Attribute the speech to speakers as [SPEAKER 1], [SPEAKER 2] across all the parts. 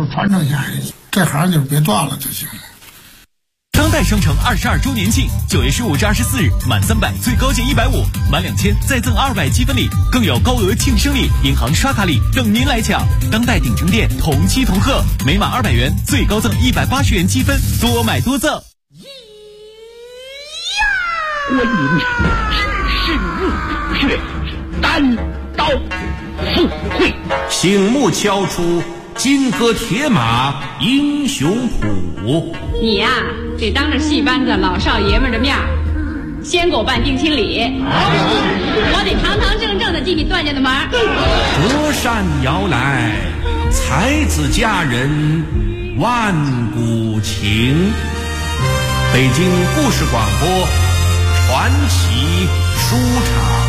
[SPEAKER 1] 路传承下去，这行就别断了就行了。
[SPEAKER 2] 当代商城22周年庆，9月15至24日，满300最高减150，满2000再赠200积分礼，更有高额庆生礼、银行刷卡礼等您来抢。当代鼎城店同期同贺，每满200元最高赠180元积分，多买多赠。
[SPEAKER 3] 观音只是入穴，单刀赴会，
[SPEAKER 4] 醒目敲出金戈铁马英雄谱。
[SPEAKER 5] 你呀，得当着戏班子老少爷们的面先给我办定亲礼，我得堂堂正正的进你段家的门。
[SPEAKER 4] 隔山遥来，才子佳人万古情。北京故事广播传奇书场。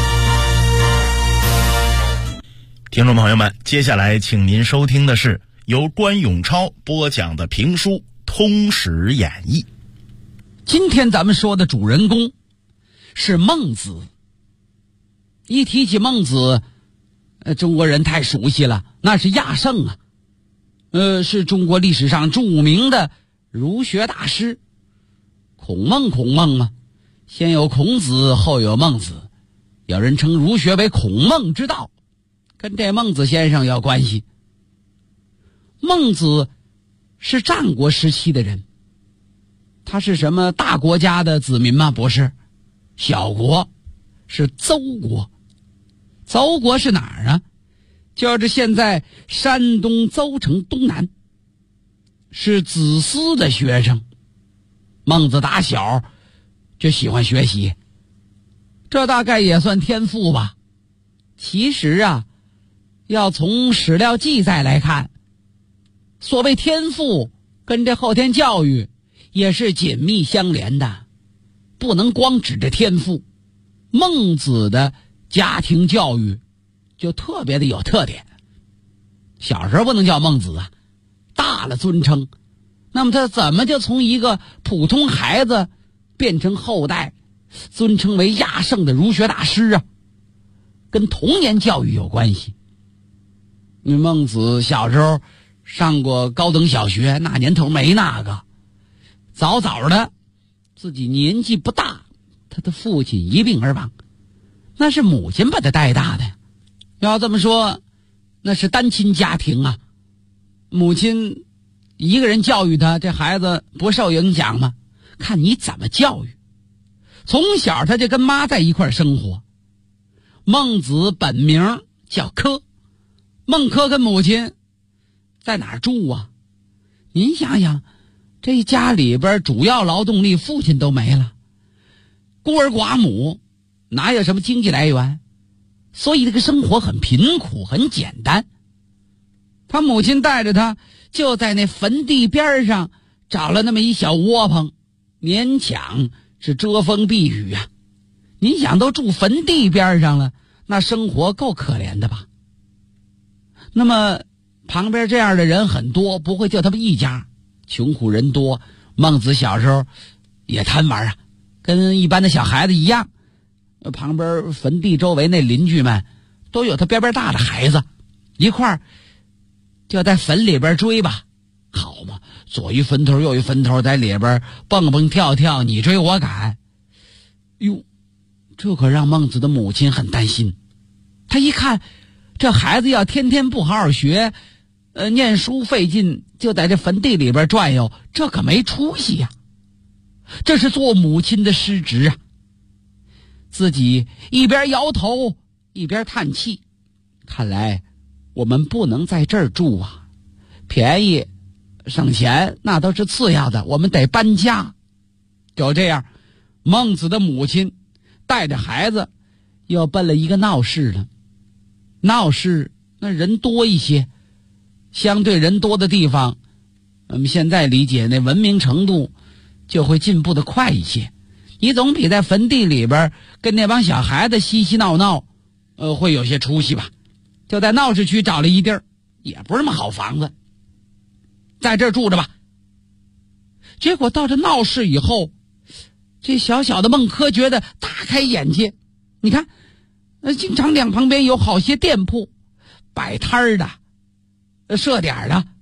[SPEAKER 6] 听众朋友们，接下来请您收听的是由关永超播讲的评书《通史演义》。
[SPEAKER 7] 今天咱们说的主人公是孟子。一提起孟子，中国人太熟悉了，那是亚圣啊，是中国历史上著名的儒学大师。孔孟嘛，先有孔子，后有孟子，有人称儒学为孔孟之道，跟这孟子先生有关系。孟子是战国时期的人，他是什么大国家的子民吗？不是，小国，是邹国。邹国是哪儿啊？就是现在山东邹城东南，是子思的学生。孟子打小就喜欢学习，这大概也算天赋吧。其实啊，要从史料记载来看，所谓天赋跟这后天教育也是紧密相连的，不能光指着天赋。孟子的家庭教育就特别的有特点，小时候不能叫孟子啊，大了尊称。那么他怎么就从一个普通孩子变成后代尊称为亚圣的儒学大师啊？跟童年教育有关系。因为孟子小时候上过高等小学，那年头没那个，早早的自己年纪不大，他的父亲一病而亡，那是母亲把他带大的。要这么说，那是单亲家庭啊，母亲一个人教育他，这孩子不受影响吗？看你怎么教育。从小他就跟妈在一块生活。孟子本名叫轲，孟轲跟母亲在哪儿住啊？您想想，这家里边主要劳动力父亲都没了，孤儿寡母，哪有什么经济来源？所以这个生活很贫苦，很简单。他母亲带着他就在那坟地边上找了那么一小窝棚，勉强是遮风避雨啊。您想都住坟地边上了，那生活够可怜的吧？那么旁边这样的人很多，不会就他们一家，穷苦人多。孟子小时候也贪玩啊，跟一般的小孩子一样。旁边坟地周围那邻居们都有他边边大的孩子，一块儿就在坟里边追吧，好嘛，左一坟头右一坟头，在里边蹦蹦跳跳，你追我赶。哟，这可让孟子的母亲很担心。他一看这孩子要天天不好好学，念书费劲，就在这坟地里边转悠，这可没出息呀。这是做母亲的失职啊。自己一边摇头一边叹气，看来我们不能在这儿住啊，便宜省钱那都是次要的，我们得搬家。就这样，孟子的母亲带着孩子又奔了一个闹市了。闹市那人多一些，相对人多的地方，我们现在理解那文明程度就会进步的快一些。你总比在坟地里边跟那帮小孩子嬉嬉闹闹会有些出息吧。就在闹市区找了一地儿，也不是什么好房子，在这儿住着吧。结果到这闹市以后，这小小的孟轲觉得大开眼界。你看经常两旁边有好些店铺，摆摊儿的，设点的，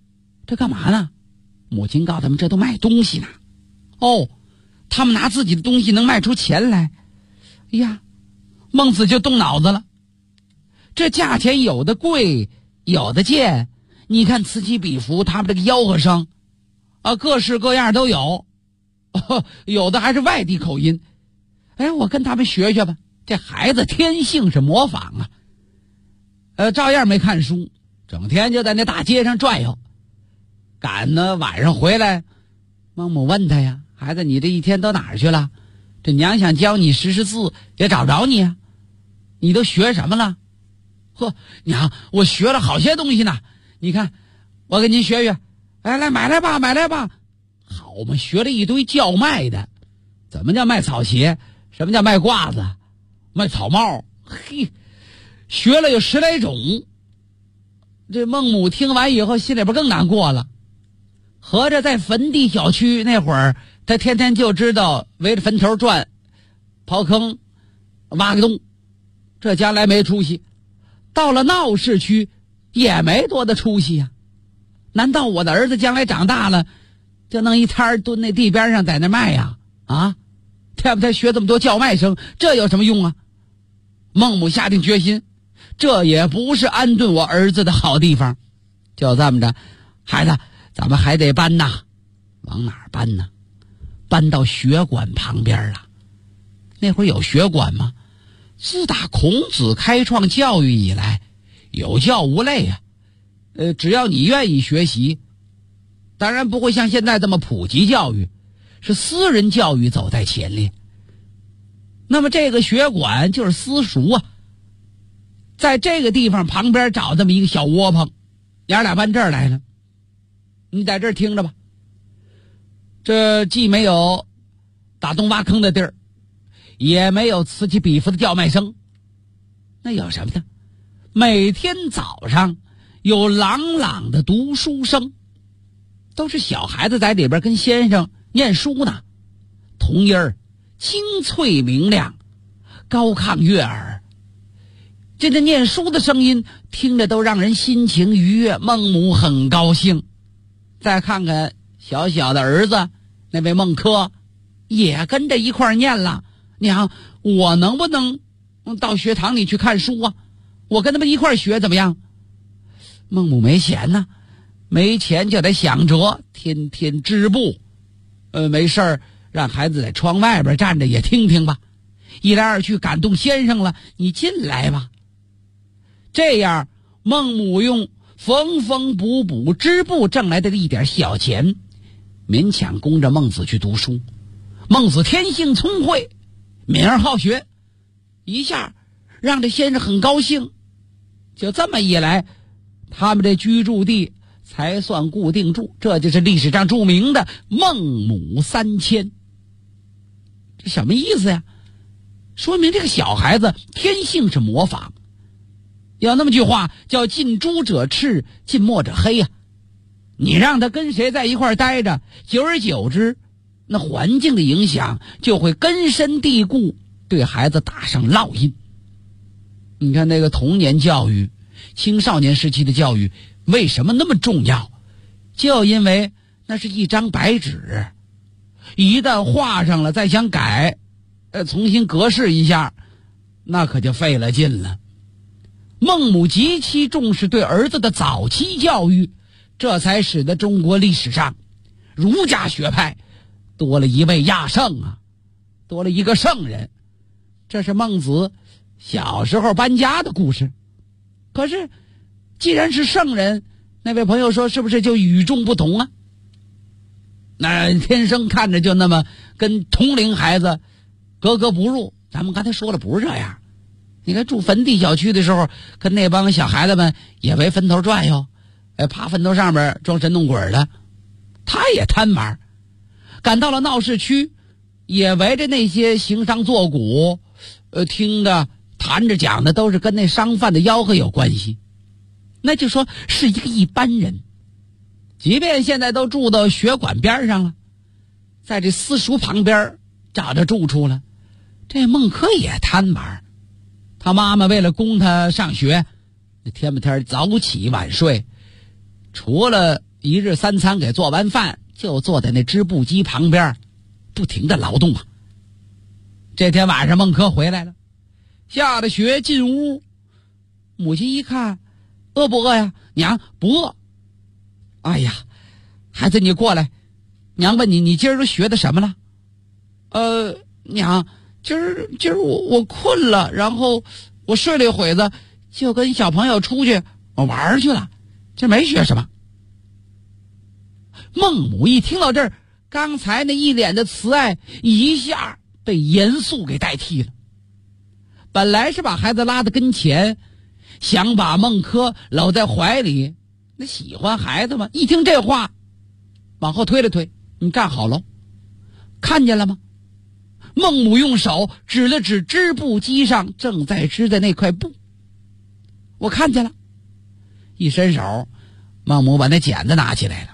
[SPEAKER 7] 这干嘛呢？母亲告诉他们，这都卖东西呢。哦，他们拿自己的东西能卖出钱来。哎呀，孟子就动脑子了。这价钱有的贵，有的贱。你看此起彼伏，他们这个吆喝声啊，各式各样都有，有的还是外地口音。哎，我跟他们学学吧。这孩子天性是模仿啊，照样没看书，整天就在那大街上转悠。赶呢晚上回来，孟母问他呀：“孩子，你这一天都哪儿去了？这娘想教你识字，也找着你啊。你都学什么了？”“呵，娘，我学了好些东西呢。你看，我给您学学。哎，来买来吧，买来吧。”好嘛，学了一堆叫卖的。怎么叫卖草鞋？什么叫卖褂子？卖草帽？嘿，学了有10来种。这孟母听完以后，心里边更难过了。合着在坟地小区那会儿，他天天就知道围着坟头转，刨坑，挖个洞，这将来没出息。到了闹市区，也没多大出息呀。难道我的儿子将来长大了，就弄一摊蹲那地边上在那卖呀？啊，他不他学这么多叫卖声，这有什么用啊？孟母下定决心，这也不是安顿我儿子的好地方。就这么着，孩子，咱们还得搬呐。往哪儿搬呢？搬到学馆旁边了。那会儿有学馆吗？自打孔子开创教育以来，有教无类啊。只要你愿意学习，当然不会像现在这么普及教育，是私人教育走在前列。那么这个学馆就是私塾啊，在这个地方旁边找这么一个小窝棚，娘俩搬这儿来了。你在这儿听着吧，这既没有打洞挖坑的地儿，也没有此起彼伏的叫卖声，那有什么呢？每天早上有朗朗的读书声，都是小孩子在里边跟先生念书呢，童音儿清脆明亮，高亢悦耳。这念书的声音听着都让人心情愉悦，孟母很高兴。再看看小小的儿子那位孟轲，也跟着一块念了。娘，我能不能到学堂里去看书啊？我跟他们一块学怎么样？孟母没钱呢，没钱就得想辙，天天织布。没事儿让孩子在窗外边站着也听听吧。一来二去感动先生了，你进来吧。这样孟母用缝缝补补织布挣来的一点小钱，勉强供着孟子去读书。孟子天性聪慧，敏而好学，一下让这先生很高兴。就这么一来，他们这居住地才算固定住，这就是历史上著名的孟母3000。这什么意思呀？说明这个小孩子天性是模仿。有那么句话叫近朱者赤，近墨者黑呀。你让他跟谁在一块待着，久而久之，那环境的影响就会根深蒂固，对孩子打上烙印。你看那个童年教育，青少年时期的教育为什么那么重要？就因为那是一张白纸，一旦画上了再想改，重新格式一下，那可就费了劲了。孟母极其重视对儿子的早期教育，这才使得中国历史上儒家学派多了一位亚圣啊，多了一个圣人。这是孟子小时候搬家的故事。可是既然是圣人，那位朋友说是不是就与众不同啊？那天生看着就那么跟同龄孩子格格不入。咱们刚才说了不是这样。你看住坟地小区的时候，跟那帮小孩子们也围坟头转悠，爬坟头上面装神弄鬼的，他也贪玩。赶到了闹市区，也围着那些行商坐鼓，听的谈着讲的都是跟那商贩的吆喝有关系。那就说是一个一般人。即便现在都住到学馆边上了，在这私塾旁边找着住处了，这孟轲也贪玩。他妈妈为了供他上学，天不天早起晚睡，除了一日三餐给做完饭，就坐在那织布机旁边，不停的劳动啊。这天晚上孟轲回来了，下了学进屋，母亲一看，饿不饿呀？娘不饿。哎呀，孩子你过来，娘问你，你今儿都学的什么了？娘，今儿我困了，然后我睡了一会子，就跟小朋友出去玩去了，这没学什么。孟母一听到这儿，刚才那一脸的慈爱一下被严肃给代替了。本来是把孩子拉到跟前，想把孟轲搂在怀里，那喜欢孩子嘛，一听这话往后推了推，你站好喽，看见了吗？孟母用手指了指织布机上正在织的那块布，我看见了。一伸手，孟母把那剪子拿起来了。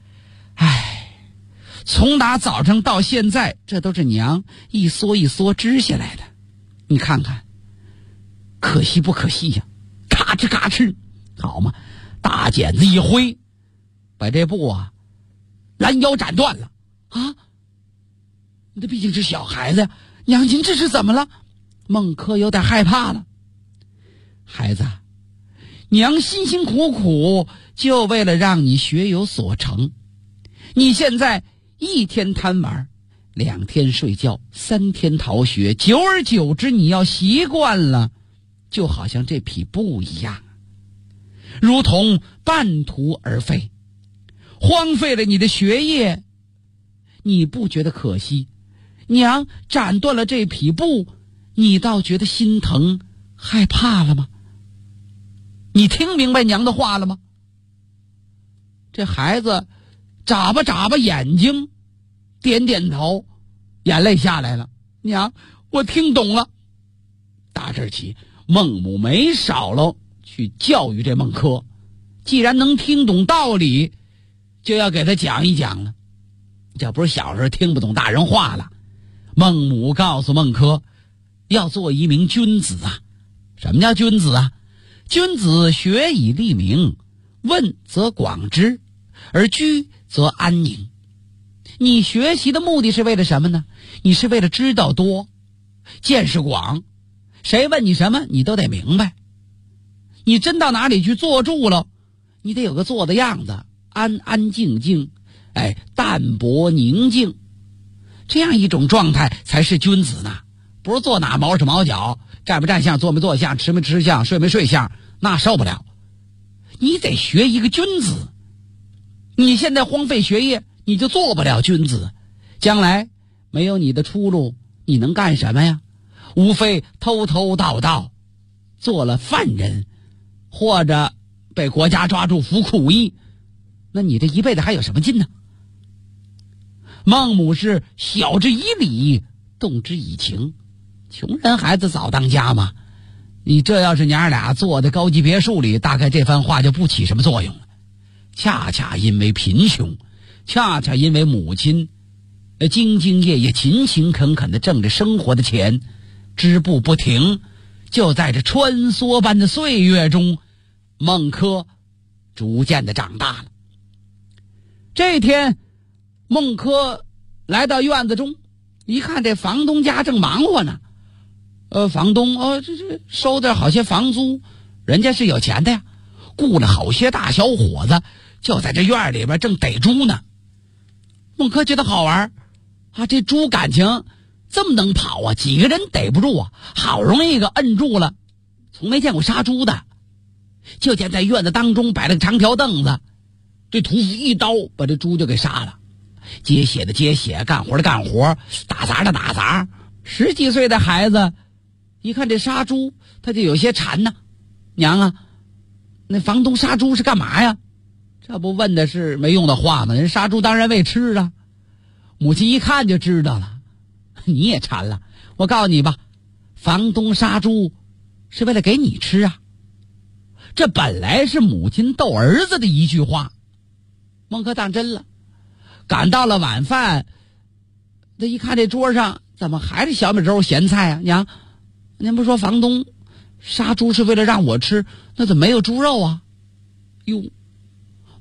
[SPEAKER 7] 从打早上到现在，这都是娘一梭一梭织下来的，你看看，可惜不可惜呀？咔哧咔哧，好嘛，大剪子一挥，把这布啊拦腰斩断了啊！那毕竟是小孩子呀，娘亲这是怎么了？孟轲有点害怕了。孩子，娘辛辛苦苦就为了让你学有所成，你现在一天贪玩，2天睡觉，3天逃学，久而久之你要习惯了，就好像这匹布一样，如同半途而废，荒废了你的学业，你不觉得可惜？娘斩断了这匹布，你倒觉得心疼害怕了吗？你听明白娘的话了吗？这孩子眨巴眨巴眼睛，点点头，眼泪下来了。娘，我听懂了。打这儿起，孟母没少了去教育这孟轲，既然能听懂道理，就要给他讲一讲了。这不是小时候听不懂大人话了。孟母告诉孟轲，要做一名君子啊。什么叫君子啊？君子学以立名，问则广之，而居则安宁。你学习的目的是为了什么呢？你是为了知道多，见识广，谁问你什么你都得明白。你真到哪里去坐住了，你得有个坐的样子，安安静静，淡泊宁静，这样一种状态才是君子呢。不是坐哪毛手毛脚，站不站相，坐没坐相，吃没吃相，睡没睡相，那受不了。你得学一个君子。你现在荒废学业，你就做不了君子，将来没有你的出路，你能干什么呀？无非偷偷盗盗，做了犯人，或者被国家抓住服苦役，那你这一辈子还有什么劲呢？孟母是晓之以理，动之以情。穷人孩子早当家嘛，你这要是娘俩坐在高级别墅里，大概这番话就不起什么作用了。恰恰因为贫穷，恰恰因为母亲兢兢业业勤勤恳恳的挣着生活的钱，织布不停，就在这穿梭般的岁月中，孟轲逐渐的长大了。这天孟轲来到院子中，一看这房东家正忙活呢。房东这收点好些房租，人家是有钱的呀，雇了好些大小伙子，就在这院里边正逮猪呢。孟轲觉得好玩啊，这猪感情这么能跑啊，几个人逮不住啊，好容易一个摁住了。从没见过杀猪的，就见在院子当中摆了个长条凳子，这屠夫一刀把这猪就给杀了，接血的接血，干活的干活，打杂的打杂。10几岁的孩子一看这杀猪，他就有些馋呢。娘啊，那房东杀猪是干嘛呀？这不问的是没用的话吗？人杀猪当然为吃啊。母亲一看就知道了，你也馋了。我告诉你吧，房东杀猪是为了给你吃啊。这本来是母亲逗儿子的一句话，孟轲当真了。赶到了晚饭，他一看这桌上怎么还是小米粥咸菜啊？娘，您不说房东杀猪是为了让我吃，那怎么没有猪肉啊？哟，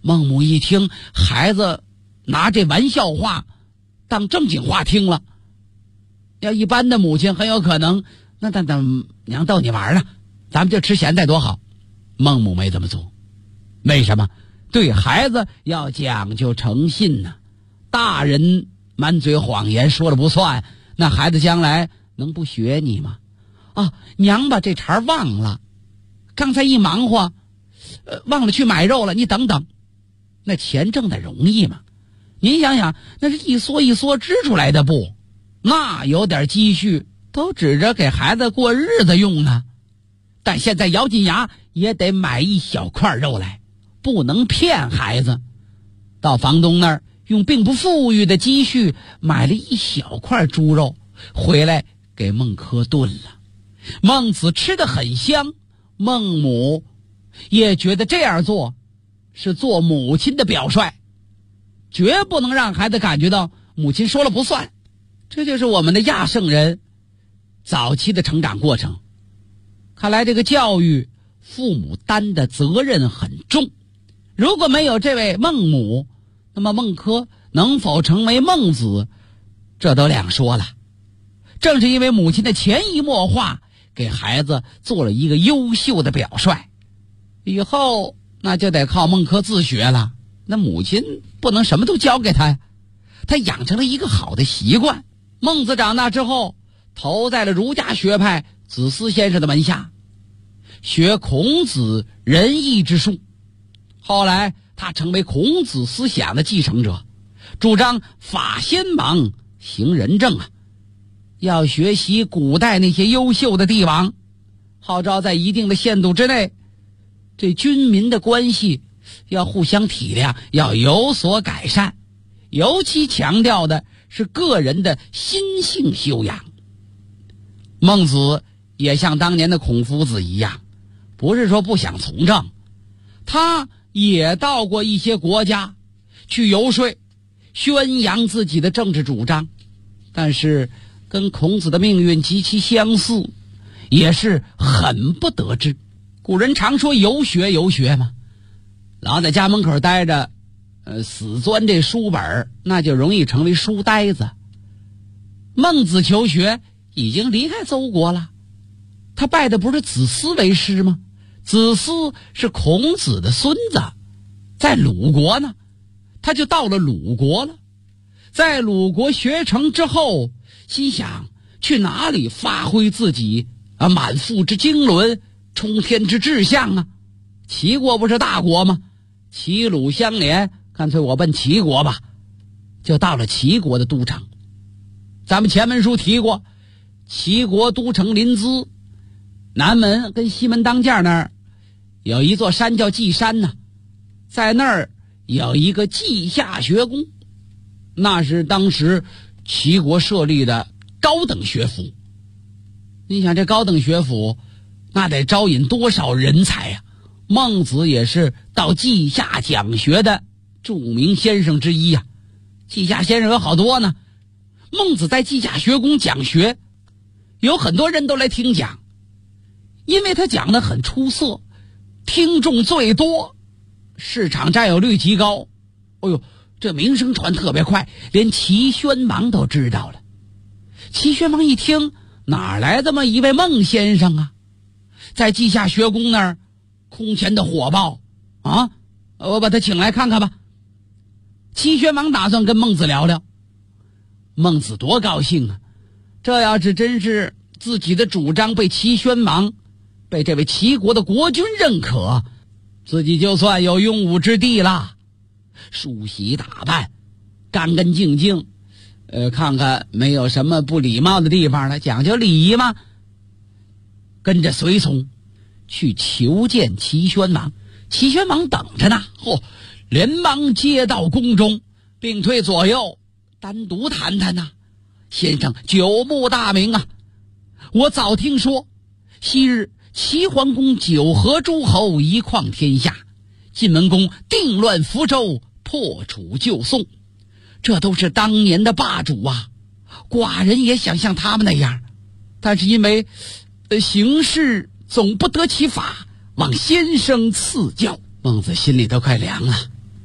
[SPEAKER 7] 孟母一听孩子拿这玩笑话当正经话听了，要一般的母亲很有可能，那娘逗你玩呢，咱们就吃咸菜多好。孟母没这么做，为什么？对孩子要讲究诚信呢。大人满嘴谎言说了不算，那孩子将来能不学你吗？娘把这茬忘了，刚才一忙活，忘了去买肉了，你等等。那钱挣得容易吗？您想想，那是一梭一梭织出来的布，那有点积蓄都指着给孩子过日子用呢。但现在咬紧牙也得买一小块肉来，不能骗孩子。到房东那儿用并不富裕的积蓄买了一小块猪肉回来给孟轲炖了。孟子吃得很香，孟母也觉得这样做是做母亲的表率，绝不能让孩子感觉到母亲说了不算。这就是我们的亚圣人早期的成长过程。看来这个教育父母担的责任很重，如果没有这位孟母，那么孟轲能否成为孟子，这都两说了。正是因为母亲的潜移默化，给孩子做了一个优秀的表率，以后那就得靠孟轲自学了。那母亲不能什么都教给他呀，他养成了一个好的习惯。孟子长大之后投在了儒家学派子思先生的门下，学孔子仁义之术。后来他成为孔子思想的继承者，主张法先王行仁政要学习古代那些优秀的帝王，号召在一定的限度之内，这军民的关系要互相体谅，要有所改善，尤其强调的是个人的心性修养。孟子也像当年的孔夫子一样，不是说不想从政，他也到过一些国家去游说，宣扬自己的政治主张，但是跟孔子的命运极其相似，也是很不得志。古人常说游学嘛，老在家门口待着，死钻这书本，那就容易成为书呆子。孟子求学已经离开邹国了，他拜的不是子思为师吗？子思是孔子的孙子，在鲁国呢，他就到了鲁国了。在鲁国学成之后，心想去哪里发挥自己满腹之经纶，冲天之志向齐国不是大国吗？齐鲁相连，干脆我奔齐国吧，就到了齐国的都城。咱们前文书提过，齐国都城临淄，南门跟西门当间那儿有一座山叫稷山在那儿有一个稷下学宫，那是当时齐国设立的高等学府。你想这高等学府那得招引多少人才呀？孟子也是到稷下讲学的著名先生之一呀。稷下先生有好多呢，孟子在稷下学宫讲学，有很多人都来听讲，因为他讲得很出色，听众最多，市场占有率极高。这名声传特别快，连齐宣王都知道了。齐宣王一听，哪来这么一位孟先生在稷下学宫那儿空前的火爆我把他请来看看吧。齐宣王打算跟孟子聊聊，孟子多高兴这要是真是自己的主张被齐宣王，被这位齐国的国君认可，自己就算有用武之地了。梳洗打扮干干净净，看看没有什么不礼貌的地方了，讲究礼仪嘛。跟着随从去求见齐宣王。齐宣王等着呢，连忙接到宫中，并退左右单独谈谈先生久慕大名我早听说昔日齐桓公九合诸侯，一匡天下，晋文公定乱福州，破楚救宋，这都是当年的霸主寡人也想像他们那样，但是因为行事总不得其法，望先生赐教。孟子心里都快凉了，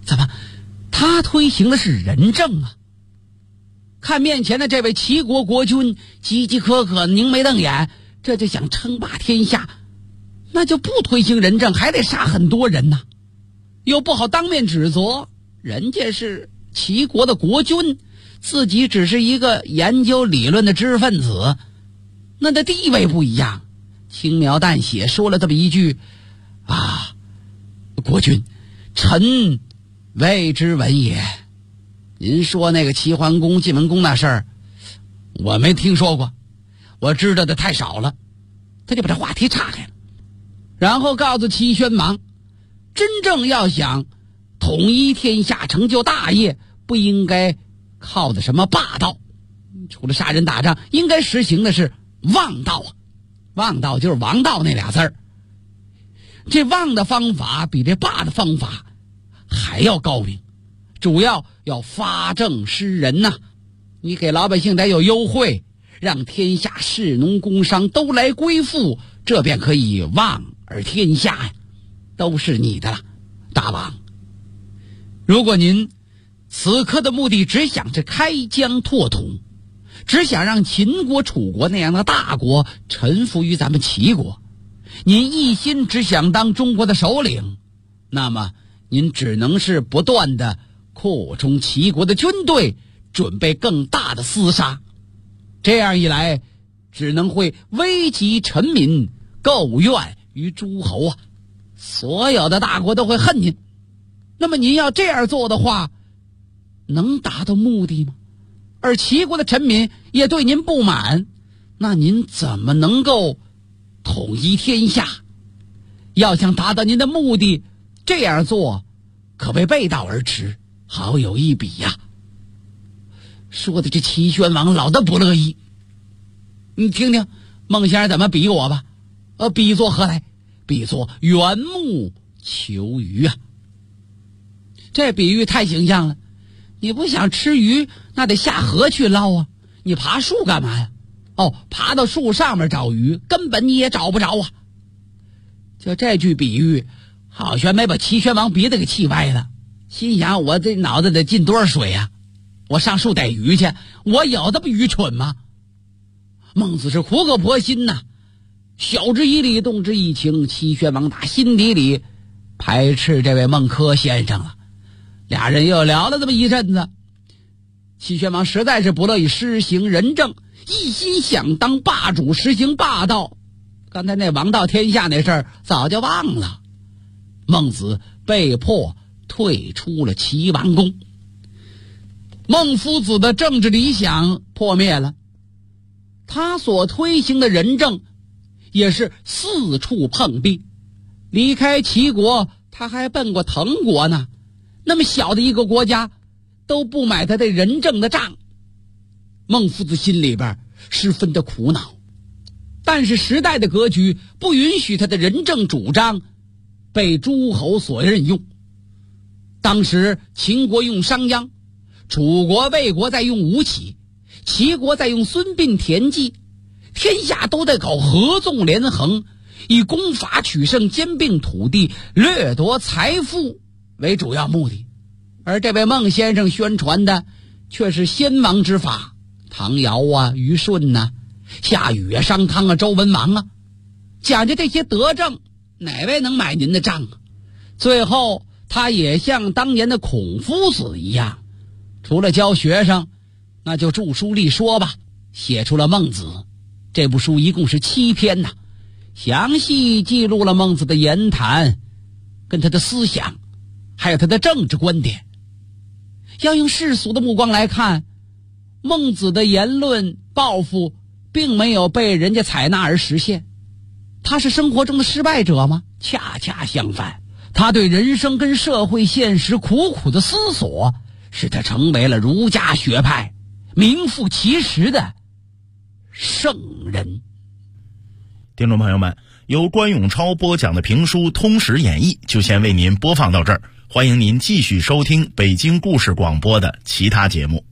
[SPEAKER 7] 怎么他推行的是仁政啊？看面前的这位齐国国君岌岌可可凝眉瞪眼，这就想称霸天下，那就不推行仁政，还得杀很多人呐，又不好当面指责，人家是齐国的国君，自己只是一个研究理论的知识分子，那的地位不一样，轻描淡写说了这么一句啊，国君，臣未知闻也。您说那个齐桓公晋文公那事儿，我没听说过，我知道的太少了。他就把这话题岔开了，然后告诉齐宣王，真正要想统一天下成就大业，不应该靠的什么霸道，除了杀人打仗，应该实行的是望道啊。望道就是王道那俩字儿，这望的方法比这霸的方法还要高明，主要发政施仁呐，你给老百姓得有优惠，让天下士农工商都来归附，这便可以望而天下呀，都是你的了。大王，如果您此刻的目的只想着开疆拓土，只想让秦国楚国那样的大国臣服于咱们齐国，您一心只想当中国的首领，那么您只能是不断的扩充齐国的军队，准备更大的厮杀，这样一来只能会危及臣民，构怨于诸侯啊，所有的大国都会恨您。那么您要这样做的话，能达到目的吗？而齐国的臣民也对您不满，那您怎么能够统一天下？要想达到您的目的，这样做可谓背道而驰，好有一比呀。说的这齐宣王老的不乐意，你听听孟先生怎么比我吧。比作何来？比作缘木求鱼啊。这比喻太形象了，你不想吃鱼，那得下河去捞啊，你爬树干嘛呀？爬到树上面找鱼，根本你也找不着啊。就这句比喻，好悬没把齐宣王鼻子给气歪了，心想我这脑子得进多少水啊，我上树逮鱼去，我有这么愚蠢吗？孟子是苦口婆心呐，晓之以理，动之以情。齐宣王打心底里排斥这位孟轲先生了，俩人又聊了这么一阵子。齐宣王实在是不乐意施行仁政，一心想当霸主，实行霸道，刚才那王道天下那事儿早就忘了。孟子被迫退出了齐王宫，孟夫子的政治理想破灭了，他所推行的仁政也是四处碰壁。离开齐国，他还奔过滕国呢，那么小的一个国家都不买他的仁政的账，孟夫子心里边十分的苦恼。但是时代的格局不允许他的仁政主张被诸侯所任用。当时秦国用商鞅，楚国魏国在用吴起，齐国在用孙膑田忌，天下都在搞合纵连横，以攻伐取胜，兼并土地，掠夺财富为主要目的。而这位孟先生宣传的却是先王之法，唐尧啊，虞舜啊，夏禹啊，商汤啊，周文王啊，讲究这些德政，哪位能买您的账啊？最后他也像当年的孔夫子一样，除了教学生，那就著书立说吧，写出了《孟子》。这部书一共是7篇呐，详细记录了孟子的言谈跟他的思想，还有他的政治观点。要用世俗的目光来看，孟子的言论抱负并没有被人家采纳而实现。他是生活中的失败者吗？恰恰相反，他对人生跟社会现实苦苦的思索，使他成为了儒家学派名副其实的圣人。
[SPEAKER 6] 听众朋友们，由关永超播讲的评书《通史演义》就先为您播放到这儿，欢迎您继续收听北京故事广播的其他节目。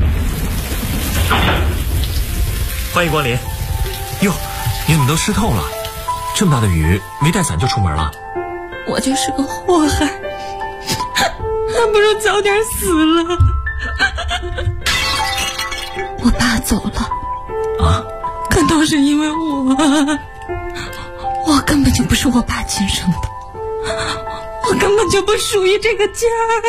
[SPEAKER 8] 欢迎光临。哟，你怎么都湿透了？这么大的雨，没带伞就出门了？
[SPEAKER 9] 我就是个祸害。 还不如早点死了。我爸走了
[SPEAKER 8] 啊，
[SPEAKER 9] 可都是因为我根本就不是我爸亲生的，我根本就不属于这个家。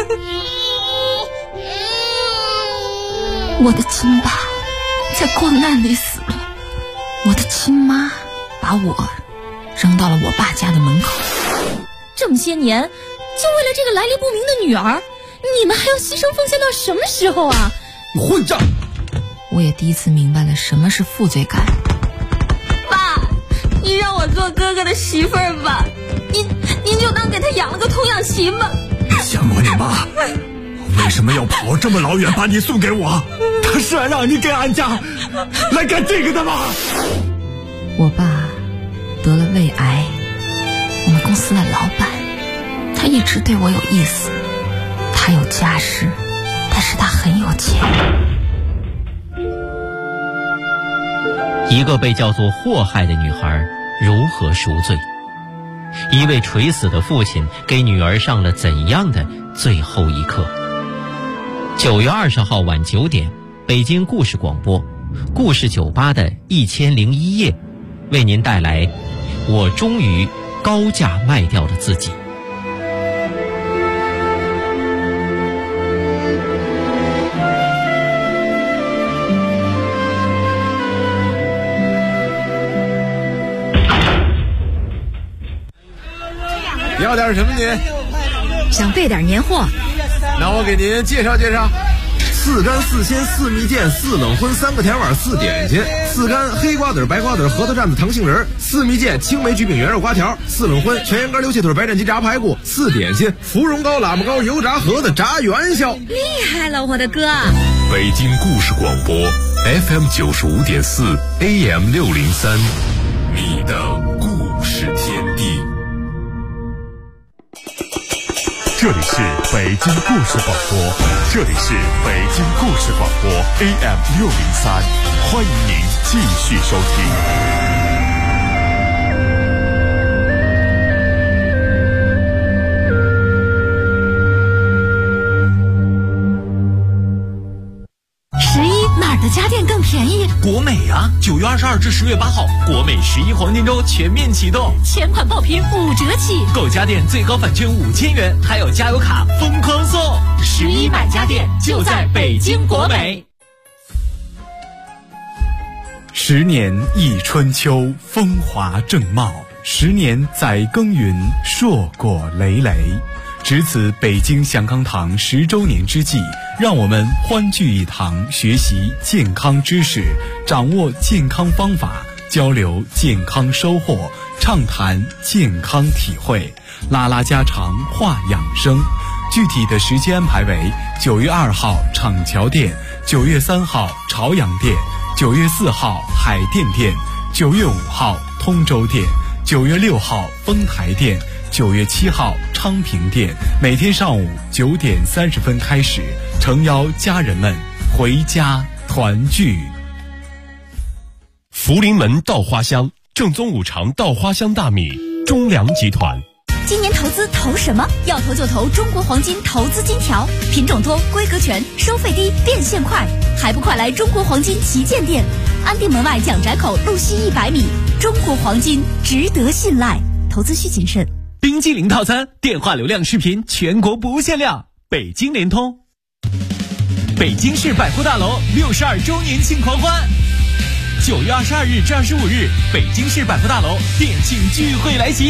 [SPEAKER 9] 我的亲爸在光难里死了，我的亲妈把我扔到了我爸家的门口。
[SPEAKER 10] 这么些年，就为了这个来历不明的女儿，你们还要牺牲奉献到什么时候啊？
[SPEAKER 8] 你混账！
[SPEAKER 9] 我也第一次明白了什么是负罪感。
[SPEAKER 10] 爸，你让我做哥哥的媳妇儿吧，您就当给他养了个童养媳吧。
[SPEAKER 8] 你想过你妈为什么要跑这么老远把你送给我？他是来让你给俺家来干这个的吗？
[SPEAKER 9] 我爸得了胃癌，我们公司的老板，他一直对我有意思，他有家室，但是他很有钱。
[SPEAKER 11] 一个被叫做祸害的女孩如何赎罪？一位垂死的父亲给女儿上了怎样的最后一课？9月20号晚9点，北京故事广播，故事酒吧的1001夜，为您带来我终于高价卖掉了自己。
[SPEAKER 12] 要点什么您？
[SPEAKER 10] 想备点年货。
[SPEAKER 12] 那我给您介绍介绍：4干4鲜4蜜饯4冷荤3个甜碗4点心，4干黑瓜子白瓜子核桃蘸子糖杏仁，4蜜饯青梅焗饼圆肉瓜条，4冷荤全羊肝溜切腿白斩鸡炸排骨，4点心芙蓉糕喇叭糕油炸盒子炸元宵。
[SPEAKER 10] 厉害了，我的哥！
[SPEAKER 13] 北京故事广播 FM 95.4 AM 603，你的故事天地。
[SPEAKER 14] 这里是北京故事广播，这里是北京故事广播 AM 603，欢迎您继续收听。
[SPEAKER 10] 哪儿的家电更便宜？
[SPEAKER 2] 国美啊！9月22至10月8号，国美11黄金周全面启动，
[SPEAKER 10] 全款爆品5折起，
[SPEAKER 2] 购家电最高返券5000元，还有加油卡疯狂送。
[SPEAKER 10] 11买家电就在北京国美。
[SPEAKER 15] 10年忆春秋，风华正茂；10年载耕耘，硕果累累。值此北京祥康堂10周年之际，让我们欢聚一堂，学习健康知识，掌握健康方法，交流健康收获，畅谈健康体会，拉拉家常，话养生。具体的时间安排为9月2号厂桥店，9月3号朝阳店，9月4号海淀店，9月5号通州店，9月6号丰台店，9月7号昌平店，每天上午9点30分开始，诚邀家人们回家团聚。
[SPEAKER 14] 福临门稻花香，正宗5常稻花香大米，中粮集团。
[SPEAKER 10] 今年投资投什么？要投就投中国黄金投资金条，品种多，规格全，收费低，变现快，还不快来中国黄金旗舰店，安定门外蒋宅口路西100米。中国黄金值得信赖，投资需谨慎。
[SPEAKER 2] 冰激凌套餐，电话流量视频全国不限量，北京联通。北京市百货大楼62周年庆狂欢，9月22日至25日，北京市百货大楼店庆聚会来袭。